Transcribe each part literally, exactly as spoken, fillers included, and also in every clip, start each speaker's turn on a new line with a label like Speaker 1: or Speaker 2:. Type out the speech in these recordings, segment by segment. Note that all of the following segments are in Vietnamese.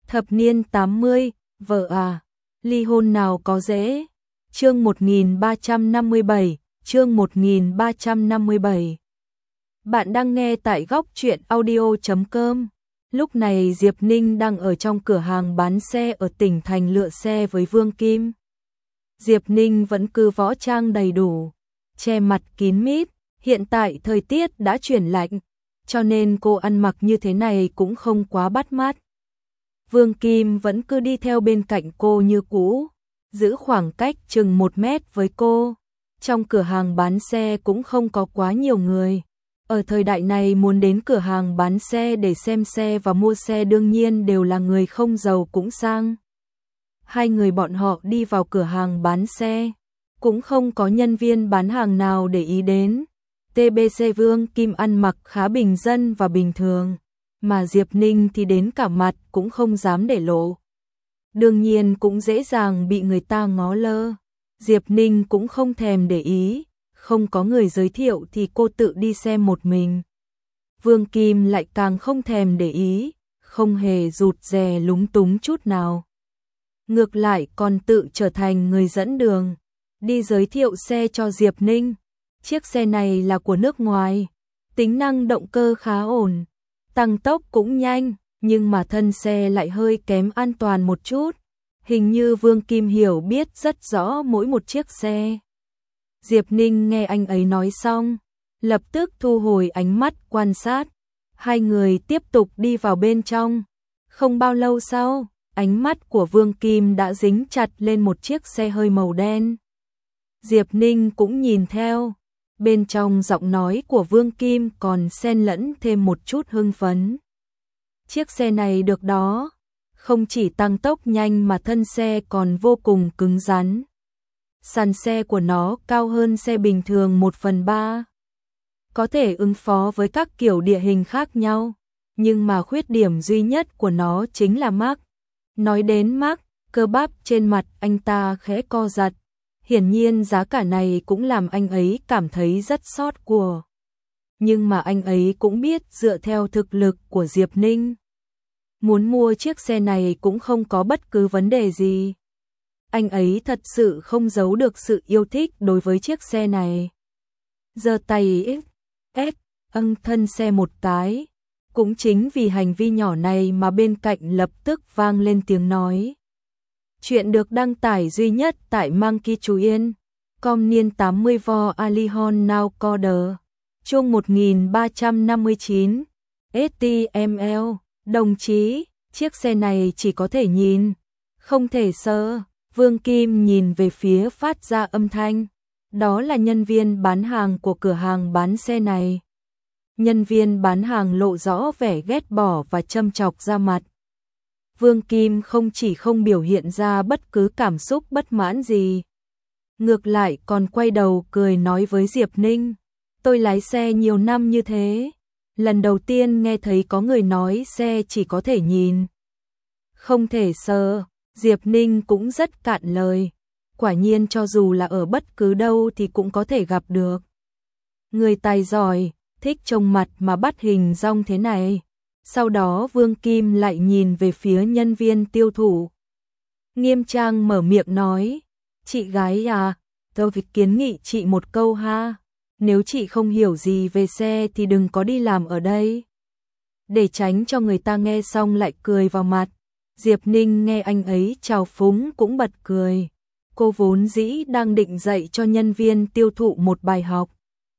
Speaker 1: Thập niên tám mươi, vợ à, ly hôn nào có dễ. Chương một nghìn ba trăm năm mươi bảy, chương một nghìn ba trăm năm mươi bảy. Bạn đang nghe tại góc truyện audio chấm com. Lúc này Diệp Ninh đang ở trong cửa hàng bán xe ở tỉnh thành lựa xe với Vương Kim. Diệp Ninh vẫn cứ võ trang đầy đủ, che mặt kín mít, hiện tại thời tiết đã chuyển lạnh, cho nên cô ăn mặc như thế này cũng không quá bắt mắt. Vương Kim vẫn cứ đi theo bên cạnh cô như cũ, giữ khoảng cách chừng một mét với cô. Trong cửa hàng bán xe cũng không có quá nhiều người. Ở thời đại này muốn đến cửa hàng bán xe để xem xe và mua xe đương nhiên đều là người không giàu cũng sang. Hai người bọn họ đi vào cửa hàng bán xe, cũng không có nhân viên bán hàng nào để ý đến. tê bê xê Vương Kim ăn mặc khá bình dân và bình thường, mà Diệp Ninh thì đến cả mặt cũng không dám để lộ. Đương nhiên cũng dễ dàng bị người ta ngó lơ. Diệp Ninh cũng không thèm để ý, không có người giới thiệu thì cô tự đi xem một mình. Vương Kim lại càng không thèm để ý, không hề rụt rè lúng túng chút nào. Ngược lại còn tự trở thành người dẫn đường, đi giới thiệu xe cho Diệp Ninh. Chiếc xe này là của nước ngoài, tính năng động cơ khá ổn, tăng tốc cũng nhanh, nhưng mà thân xe lại hơi kém an toàn một chút. Hình như Vương Kim hiểu biết rất rõ mỗi một chiếc xe. Diệp Ninh nghe anh ấy nói xong, lập tức thu hồi ánh mắt quan sát. Hai người tiếp tục đi vào bên trong. Không bao lâu sau, ánh mắt của Vương Kim đã dính chặt lên một chiếc xe hơi màu đen. Diệp Ninh cũng nhìn theo. Bên trong giọng nói của Vương Kim còn xen lẫn thêm một chút hưng phấn. Chiếc xe này được đó, không chỉ tăng tốc nhanh mà thân xe còn vô cùng cứng rắn. Sàn xe của nó cao hơn xe bình thường một phần ba. Có thể ứng phó với các kiểu địa hình khác nhau, nhưng mà khuyết điểm duy nhất của nó chính là mác. Nói đến mác, cơ bắp trên mặt anh ta khẽ co giật. Hiển nhiên giá cả này cũng làm anh ấy cảm thấy rất xót của. Nhưng mà anh ấy cũng biết dựa theo thực lực của Diệp Ninh, muốn mua chiếc xe này cũng không có bất cứ vấn đề gì. Anh ấy thật sự không giấu được sự yêu thích đối với chiếc xe này. Giơ tay ép âng thân xe một cái. Cũng chính vì hành vi nhỏ này mà bên cạnh lập tức vang lên tiếng nói. Chuyện được đăng tải duy nhất tại Monkey Chú Yên. Com niên tám mươi vo Alihon Now Coder. Chung một nghìn ba trăm năm mươi chín. ét tê em lờ. Đồng chí, chiếc xe này chỉ có thể nhìn, không thể sờ. Vương Kim nhìn về phía phát ra âm thanh. Đó là nhân viên bán hàng của cửa hàng bán xe này. Nhân viên bán hàng lộ rõ vẻ ghét bỏ và châm chọc ra mặt. Vương Kim không chỉ không biểu hiện ra bất cứ cảm xúc bất mãn gì, ngược lại còn quay đầu cười nói với Diệp Ninh. Tôi lái xe nhiều năm như thế, lần đầu tiên nghe thấy có người nói xe chỉ có thể nhìn, không thể sờ. Diệp Ninh cũng rất cạn lời. Quả nhiên cho dù là ở bất cứ đâu thì cũng có thể gặp được người tài giỏi, thích trông mặt mà bắt hình dong thế này. Sau đó Vương Kim lại nhìn về phía nhân viên tiêu thụ. Nghiêm trang mở miệng nói. Chị gái à, tôi kiến nghị chị một câu ha. Nếu chị không hiểu gì về xe thì đừng có đi làm ở đây. Để tránh cho người ta nghe xong lại cười vào mặt. Diệp Ninh nghe anh ấy chào phúng cũng bật cười. Cô vốn dĩ đang định dạy cho nhân viên tiêu thụ một bài học,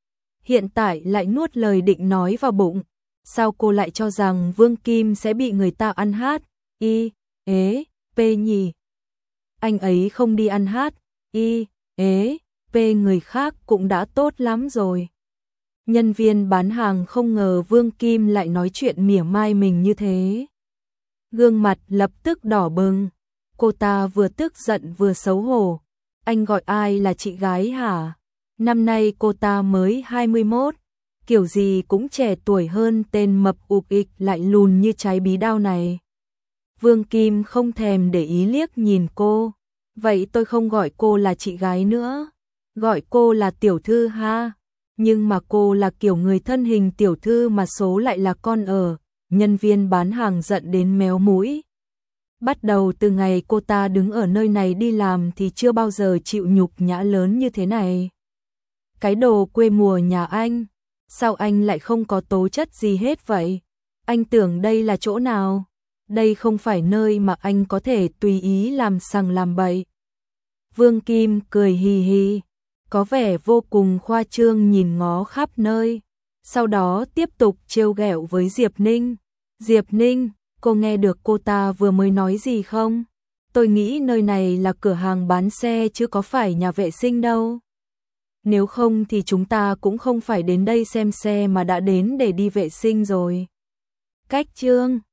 Speaker 1: hiện tại lại nuốt lời định nói vào bụng. Sao cô lại cho rằng Vương Kim sẽ bị người ta ăn hát y ế pê nhỉ? Anh ấy không đi ăn hát y ế pê người khác cũng đã tốt lắm rồi. Nhân viên bán hàng không ngờ Vương Kim lại nói chuyện mỉa mai mình như thế. Gương mặt lập tức đỏ bừng. Cô ta vừa tức giận vừa xấu hổ. Anh gọi ai là chị gái hả? Năm nay cô ta mới hai mươi mốt, kiểu gì cũng trẻ tuổi hơn tên mập ục ịch lại lùn như trái bí đao này. Vương Kim không thèm để ý liếc nhìn cô. Vậy tôi không gọi cô là chị gái nữa, gọi cô là tiểu thư ha. Nhưng mà cô là kiểu người thân hình tiểu thư mà số lại là con ở. Nhân viên bán hàng giận đến méo mũi. Bắt đầu từ ngày cô ta đứng ở nơi này đi làm thì chưa bao giờ chịu nhục nhã lớn như thế này. Cái đồ quê mùa nhà anh, sao anh lại không có tố chất gì hết vậy? Anh tưởng đây là chỗ nào? Đây không phải nơi mà anh có thể tùy ý làm sằng làm bậy. Vương Kim cười hì hì, có vẻ vô cùng khoa trương nhìn ngó khắp nơi. Sau đó tiếp tục trêu ghẹo với Diệp Ninh. Diệp Ninh, cô nghe được cô ta vừa mới nói gì không? Tôi nghĩ nơi này là cửa hàng bán xe chứ có phải nhà vệ sinh đâu. Nếu không thì chúng ta cũng không phải đến đây xem xe mà đã đến để đi vệ sinh rồi. Cách chương